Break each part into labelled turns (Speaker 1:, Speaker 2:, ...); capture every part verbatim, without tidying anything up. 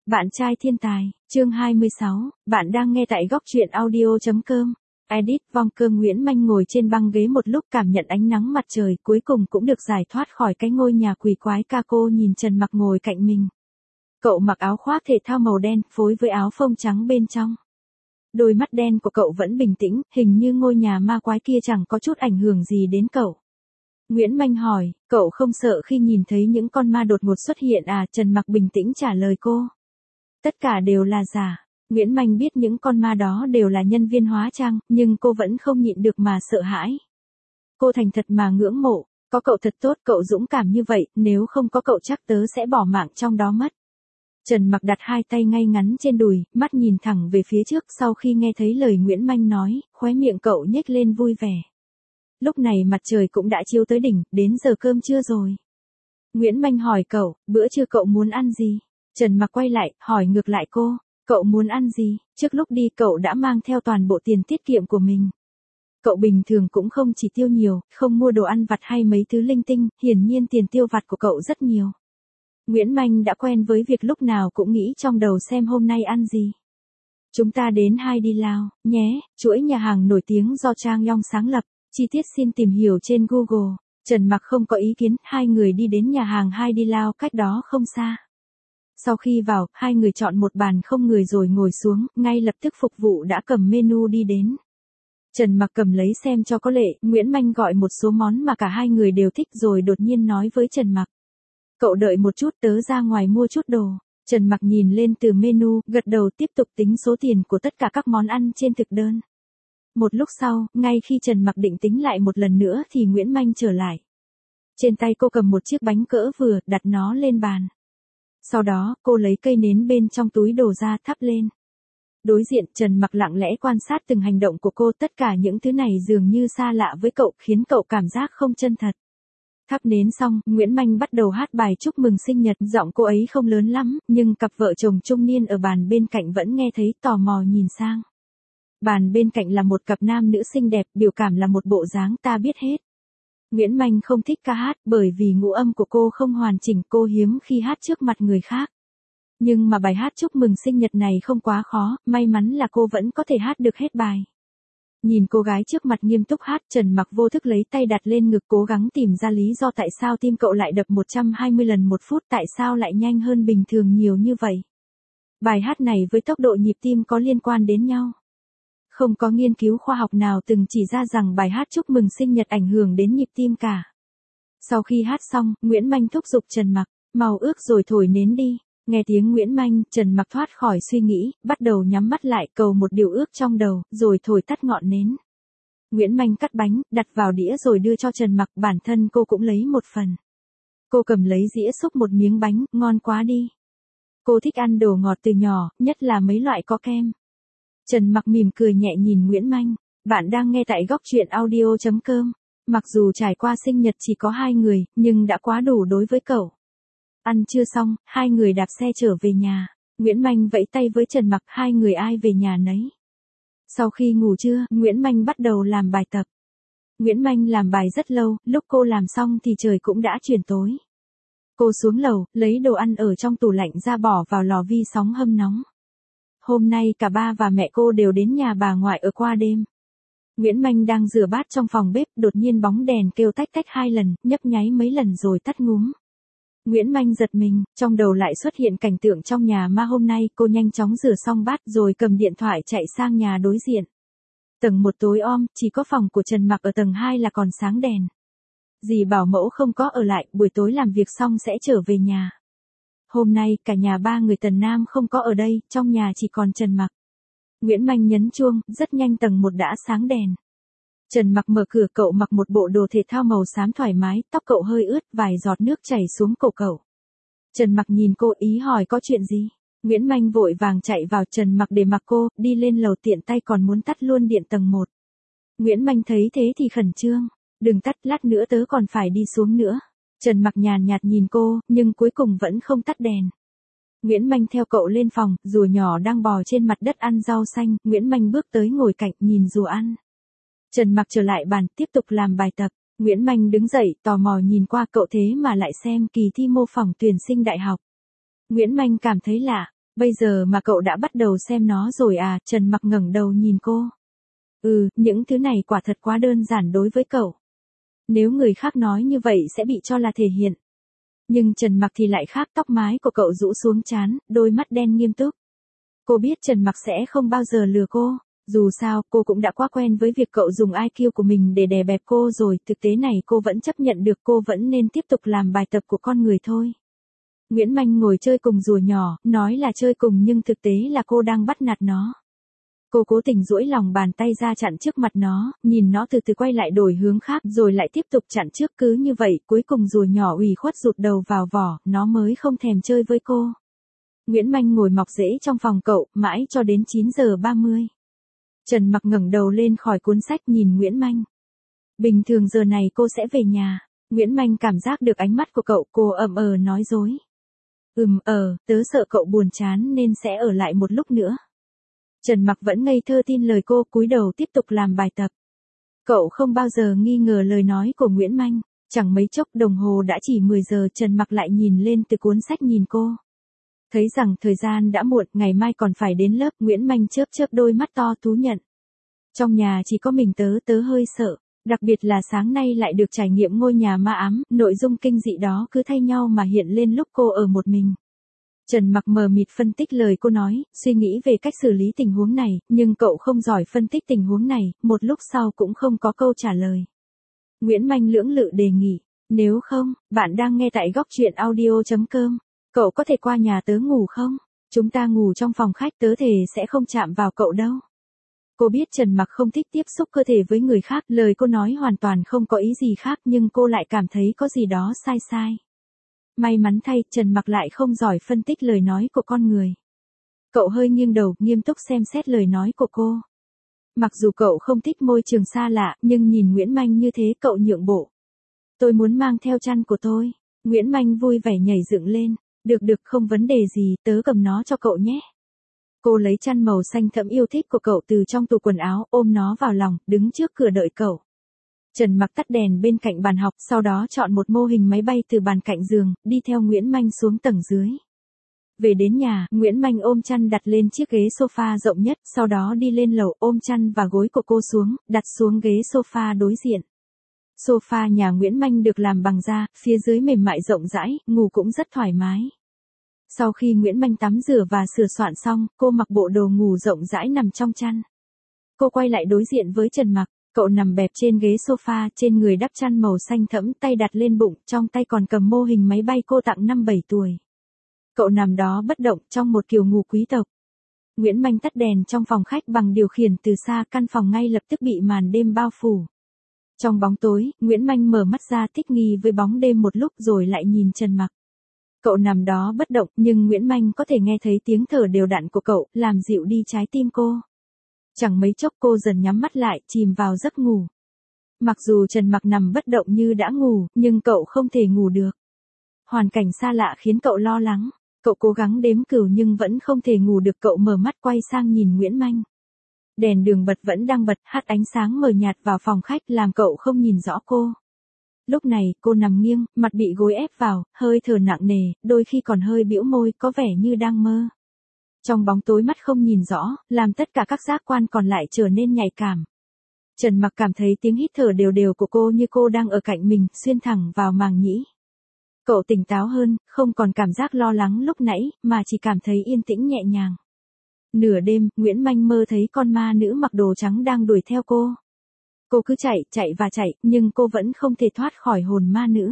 Speaker 1: Bạn trai thiên tài, chương hai mươi sáu, bạn đang nghe tại góc truyện audio.com. Edit vong cơ Nguyễn Manh ngồi trên băng ghế một lúc cảm nhận ánh nắng mặt trời, cuối cùng cũng được giải thoát khỏi cái ngôi nhà quỷ quái. Ca cô nhìn Trần Mặc ngồi cạnh mình. Cậu mặc áo khoác thể thao màu đen phối với áo phông trắng bên trong. Đôi mắt đen của cậu vẫn bình tĩnh, hình như ngôi nhà ma quái kia chẳng có chút ảnh hưởng gì đến cậu. Nguyễn Manh hỏi, cậu không sợ khi nhìn thấy những con ma đột ngột xuất hiện à? Trần Mặc bình tĩnh trả lời cô. Tất cả đều là giả. Nguyễn Manh biết những con ma đó đều là nhân viên hóa trang, nhưng cô vẫn không nhịn được mà sợ hãi. Cô thành thật mà ngưỡng mộ, có cậu thật tốt, cậu dũng cảm như vậy, nếu không có cậu chắc tớ sẽ bỏ mạng trong đó mất. Trần Mặc đặt hai tay ngay ngắn trên đùi, mắt nhìn thẳng về phía trước. Sau khi nghe thấy lời Nguyễn Manh nói, khóe miệng cậu nhếch lên vui vẻ. Lúc này mặt trời cũng đã chiếu tới đỉnh, đến giờ cơm trưa rồi. Nguyễn Manh hỏi cậu, bữa trưa cậu muốn ăn gì? Trần Mặc quay lại, hỏi ngược lại cô, cậu muốn ăn gì? Trước lúc đi cậu đã mang theo toàn bộ tiền tiết kiệm của mình. Cậu bình thường cũng không chỉ tiêu nhiều, không mua đồ ăn vặt hay mấy thứ linh tinh, hiển nhiên tiền tiêu vặt của cậu rất nhiều. Nguyễn Manh đã quen với việc lúc nào cũng nghĩ trong đầu xem hôm nay ăn gì. Chúng ta đến Hai Đi Lao, nhé, chuỗi nhà hàng nổi tiếng do Trang Yong sáng lập, chi tiết xin tìm hiểu trên Google. Trần Mặc không có ý kiến, hai người đi đến nhà hàng Hai Đi Lao cách đó không xa. Sau khi vào, hai người chọn một bàn không người rồi ngồi xuống, ngay lập tức phục vụ đã cầm menu đi đến. Trần Mặc cầm lấy xem cho có lệ, Nguyễn Manh gọi một số món mà cả hai người đều thích rồi đột nhiên nói với Trần Mặc. Cậu đợi một chút, tớ ra ngoài mua chút đồ. Trần Mặc nhìn lên từ menu, gật đầu tiếp tục tính số tiền của tất cả các món ăn trên thực đơn. Một lúc sau, ngay khi Trần Mặc định tính lại một lần nữa thì Nguyễn Manh trở lại. Trên tay cô cầm một chiếc bánh cỡ vừa, đặt nó lên bàn. Sau đó, cô lấy cây nến bên trong túi đồ ra thắp lên. Đối diện, Trần Mặc lặng lẽ quan sát từng hành động của cô, tất cả những thứ này dường như xa lạ với cậu, khiến cậu cảm giác không chân thật. Thắp nến xong, Nguyễn Manh bắt đầu hát bài chúc mừng sinh nhật, giọng cô ấy không lớn lắm, nhưng cặp vợ chồng trung niên ở bàn bên cạnh vẫn nghe thấy, tò mò nhìn sang. Bàn bên cạnh là một cặp nam nữ xinh đẹp, biểu cảm là một bộ dáng ta biết hết. Nguyễn Manh không thích ca hát bởi vì ngũ âm của cô không hoàn chỉnh, cô hiếm khi hát trước mặt người khác. Nhưng mà bài hát chúc mừng sinh nhật này không quá khó, may mắn là cô vẫn có thể hát được hết bài. Nhìn cô gái trước mặt nghiêm túc hát, Trần Mặc vô thức lấy tay đặt lên ngực cố gắng tìm ra lý do tại sao tim cậu lại đập một trăm hai mươi lần một phút, tại sao lại nhanh hơn bình thường nhiều như vậy. Bài hát này với tốc độ nhịp tim có liên quan đến nhau. Không có nghiên cứu khoa học nào từng chỉ ra rằng bài hát chúc mừng sinh nhật ảnh hưởng đến nhịp tim cả. Sau khi hát xong, Nguyễn Manh thúc giục Trần Mặc, mau ước rồi thổi nến đi. Nghe tiếng Nguyễn Manh, Trần Mặc thoát khỏi suy nghĩ, bắt đầu nhắm mắt lại cầu một điều ước trong đầu, rồi thổi tắt ngọn nến. Nguyễn Manh cắt bánh, đặt vào đĩa rồi đưa cho Trần Mặc, bản thân cô cũng lấy một phần. Cô cầm lấy dĩa xúc một miếng bánh, ngon quá đi. Cô thích ăn đồ ngọt từ nhỏ, nhất là mấy loại có kem. Trần Mặc mỉm cười nhẹ nhìn Nguyễn Manh, bạn đang nghe tại góc truyện audio.com. Mặc dù trải qua sinh nhật chỉ có hai người, nhưng đã quá đủ đối với cậu. Ăn trưa xong, hai người đạp xe trở về nhà. Nguyễn Manh vẫy tay với Trần Mặc, hai người ai về nhà nấy. Sau khi ngủ trưa, Nguyễn Manh bắt đầu làm bài tập. Nguyễn Manh làm bài rất lâu, lúc cô làm xong thì trời cũng đã chuyển tối. Cô xuống lầu, lấy đồ ăn ở trong tủ lạnh ra bỏ vào lò vi sóng hâm nóng. Hôm nay cả ba và mẹ cô đều đến nhà bà ngoại ở qua đêm. Nguyễn Manh đang rửa bát trong phòng bếp, đột nhiên bóng đèn kêu tách tách hai lần, nhấp nháy mấy lần rồi tắt ngúm. Nguyễn Manh giật mình, trong đầu lại xuất hiện cảnh tượng trong nhà ma hôm nay, cô nhanh chóng rửa xong bát rồi cầm điện thoại chạy sang nhà đối diện. Tầng một tối om, chỉ có phòng của Trần Mặc ở tầng hai là còn sáng đèn. Dì bảo mẫu không có ở lại, buổi tối làm việc xong sẽ trở về nhà. Hôm nay, cả nhà ba người Tần Nam không có ở đây, trong nhà chỉ còn Trần Mặc. Nguyễn Manh nhấn chuông, rất nhanh tầng một đã sáng đèn. Trần Mặc mở cửa, cậu mặc một bộ đồ thể thao màu xám thoải mái, tóc cậu hơi ướt, vài giọt nước chảy xuống cổ cậu. Trần Mặc nhìn cô, ý hỏi có chuyện gì. Nguyễn Manh vội vàng chạy vào, Trần Mặc để mặc cô, đi lên lầu tiện tay còn muốn tắt luôn điện tầng một. Nguyễn Manh thấy thế thì khẩn trương, đừng tắt, lát nữa tớ còn phải đi xuống nữa. Trần Mặc nhàn nhạt nhìn cô, nhưng cuối cùng vẫn không tắt đèn. Nguyễn Manh theo cậu lên phòng, rùa nhỏ đang bò trên mặt đất ăn rau xanh, Nguyễn Manh bước tới ngồi cạnh, nhìn rùa ăn. Trần Mặc trở lại bàn, tiếp tục làm bài tập. Nguyễn Manh đứng dậy, tò mò nhìn qua, cậu thế mà lại xem kỳ thi mô phỏng tuyển sinh đại học. Nguyễn Manh cảm thấy lạ, Bây giờ mà cậu đã bắt đầu xem nó rồi à? Trần Mặc ngẩng đầu nhìn cô. Ừ, những thứ này quả thật quá đơn giản đối với cậu. Nếu người khác nói như vậy sẽ bị cho là thể hiện. Nhưng Trần Mặc thì lại khác, tóc mái của cậu rũ xuống trán, đôi mắt đen nghiêm túc. Cô biết Trần Mặc sẽ không bao giờ lừa cô. Dù sao, cô cũng đã quá quen với việc cậu dùng i kiu của mình để đè bẹp cô rồi, thực tế này cô vẫn chấp nhận được, cô vẫn nên tiếp tục làm bài tập của con người thôi. Nguyễn Manh ngồi chơi cùng rùa nhỏ, nói là chơi cùng nhưng thực tế là cô đang bắt nạt nó. Cô cố tình duỗi lòng bàn tay ra chặn trước mặt nó, nhìn nó từ từ quay lại đổi hướng khác rồi lại tiếp tục chặn trước, cứ như vậy, cuối cùng rùa nhỏ ủy khuất rụt đầu vào vỏ, nó mới không thèm chơi với cô. Nguyễn Manh ngồi mọc rễ trong phòng cậu, mãi cho đến chín giờ ba mươi. Trần Mặc ngẩng đầu lên khỏi cuốn sách nhìn Nguyễn Manh. Bình thường giờ này cô sẽ về nhà. Nguyễn Manh cảm giác được ánh mắt của cậu, cô ậm ờ nói dối. Ừm ờ, tớ sợ cậu buồn chán nên sẽ ở lại một lúc nữa. Trần Mặc vẫn ngây thơ tin lời cô, cúi đầu tiếp tục làm bài tập. Cậu không bao giờ nghi ngờ lời nói của Nguyễn Manh. Chẳng mấy chốc đồng hồ đã chỉ mười giờ, Trần Mặc lại nhìn lên từ cuốn sách nhìn cô. Thấy rằng thời gian đã muộn, ngày mai còn phải đến lớp, Nguyễn Manh chớp chớp đôi mắt to thú nhận. Trong nhà chỉ có mình tớ, tớ hơi sợ. Đặc biệt là sáng nay lại được trải nghiệm ngôi nhà ma ám, nội dung kinh dị đó cứ thay nhau mà hiện lên lúc cô ở một mình. Trần Mặc mờ mịt phân tích lời cô nói, suy nghĩ về cách xử lý tình huống này, nhưng cậu không giỏi phân tích tình huống này, một lúc sau cũng không có câu trả lời. Nguyễn Manh lưỡng lự đề nghị, nếu không, bạn đang nghe tại góc truyện audio chấm com, cậu có thể qua nhà tớ ngủ không? Chúng ta ngủ trong phòng khách, tớ thề sẽ không chạm vào cậu đâu. Cô biết Trần Mặc không thích tiếp xúc cơ thể với người khác, lời cô nói hoàn toàn không có ý gì khác nhưng cô lại cảm thấy có gì đó sai sai. May mắn thay, Trần Mặc lại không giỏi phân tích lời nói của con người. Cậu hơi nghiêng đầu, nghiêm túc xem xét lời nói của cô. Mặc dù cậu không thích môi trường xa lạ, nhưng nhìn Nguyễn Manh như thế cậu nhượng bộ. Tôi muốn mang theo chăn của tôi. Nguyễn Manh vui vẻ nhảy dựng lên. Được được, không vấn đề gì, tớ cầm nó cho cậu nhé. Cô lấy chăn màu xanh thẫm yêu thích của cậu từ trong tủ quần áo, ôm nó vào lòng, đứng trước cửa đợi cậu. Trần Mặc tắt đèn bên cạnh bàn học, sau đó chọn một mô hình máy bay từ bàn cạnh giường, đi theo Nguyễn Manh xuống tầng dưới. Về đến nhà, Nguyễn Manh ôm chăn đặt lên chiếc ghế sofa rộng nhất, sau đó đi lên lầu ôm chăn và gối của cô xuống, đặt xuống ghế sofa đối diện. Sofa nhà Nguyễn Manh được làm bằng da, phía dưới mềm mại rộng rãi, ngủ cũng rất thoải mái. Sau khi Nguyễn Manh tắm rửa và sửa soạn xong, cô mặc bộ đồ ngủ rộng rãi nằm trong chăn. Cô quay lại đối diện với Trần Mặc, cậu nằm bẹp trên ghế sofa, trên người đắp chăn màu xanh thẫm, tay đặt lên bụng, trong tay còn cầm mô hình máy bay cô tặng năm bảy tuổi. Cậu nằm đó bất động trong một kiểu ngủ quý tộc. Nguyễn Manh tắt đèn trong phòng khách bằng điều khiển từ xa, căn phòng ngay lập tức bị màn đêm bao phủ. Trong bóng tối, Nguyễn Manh mở mắt ra thích nghi với bóng đêm một lúc rồi lại nhìn Trần Mặc. Cậu nằm đó bất động, nhưng Nguyễn Manh có thể nghe thấy tiếng thở đều đặn của cậu, làm dịu đi trái tim cô. Chẳng mấy chốc cô dần nhắm mắt lại, chìm vào giấc ngủ. Mặc dù Trần Mặc nằm bất động như đã ngủ, nhưng cậu không thể ngủ được. Hoàn cảnh xa lạ khiến cậu lo lắng. Cậu cố gắng đếm cừu nhưng vẫn không thể ngủ được, cậu mở mắt quay sang nhìn Nguyễn Manh. Đèn đường bật vẫn đang bật, hắt ánh sáng mờ nhạt vào phòng khách làm cậu không nhìn rõ cô. Lúc này, cô nằm nghiêng, mặt bị gối ép vào, hơi thở nặng nề, đôi khi còn hơi bĩu môi, có vẻ như đang mơ. Trong bóng tối mắt không nhìn rõ, làm tất cả các giác quan còn lại trở nên nhạy cảm. Trần Mặc cảm thấy tiếng hít thở đều đều của cô như cô đang ở cạnh mình, xuyên thẳng vào màng nhĩ. Cậu tỉnh táo hơn, không còn cảm giác lo lắng lúc nãy, mà chỉ cảm thấy yên tĩnh nhẹ nhàng. Nửa đêm, Nguyễn Manh mơ thấy con ma nữ mặc đồ trắng đang đuổi theo cô. Cô cứ chạy, chạy và chạy, nhưng cô vẫn không thể thoát khỏi hồn ma nữ.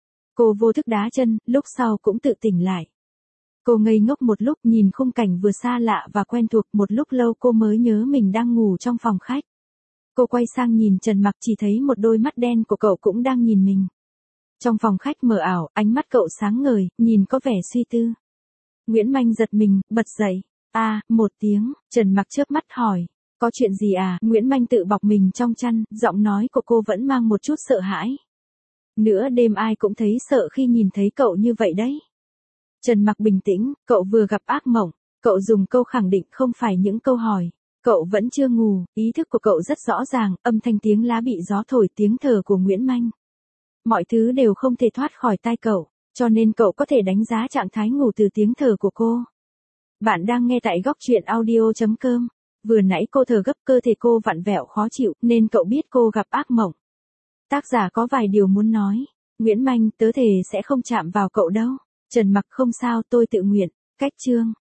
Speaker 1: Cô vô thức đá chân, lúc sau cũng tự tỉnh lại. Cô ngây ngốc một lúc nhìn khung cảnh vừa xa lạ và quen thuộc, một lúc lâu cô mới nhớ mình đang ngủ trong phòng khách. Cô quay sang nhìn Trần Mặc, chỉ thấy một đôi mắt đen của cậu cũng đang nhìn mình. Trong phòng khách mờ ảo, ánh mắt cậu sáng ngời, nhìn có vẻ suy tư. Nguyễn Manh giật mình, bật dậy. À, một tiếng, Trần Mặc chớp mắt hỏi. Có chuyện gì à? Nguyễn Manh tự bọc mình trong chăn, giọng nói của cô vẫn mang một chút sợ hãi. Nửa đêm ai cũng thấy sợ khi nhìn thấy cậu như vậy đấy. Trần Mặc bình tĩnh, cậu vừa gặp ác mộng. Cậu dùng câu khẳng định không phải những câu hỏi. Cậu vẫn chưa ngủ, ý thức của cậu rất rõ ràng, âm thanh tiếng lá bị gió thổi, tiếng thở của Nguyễn Manh. Mọi thứ đều không thể thoát khỏi tai cậu, cho nên cậu có thể đánh giá trạng thái ngủ từ tiếng thở của cô. Bạn đang nghe tại góc truyện audio chấm com. Vừa nãy cô thở gấp, cơ thể cô vặn vẹo khó chịu, nên cậu biết cô gặp ác mộng. Tác giả có vài điều muốn nói. Nguyễn Manh, tớ thề sẽ không chạm vào cậu đâu. Trần Mặc, không sao, tôi tự nguyện. Cách chương.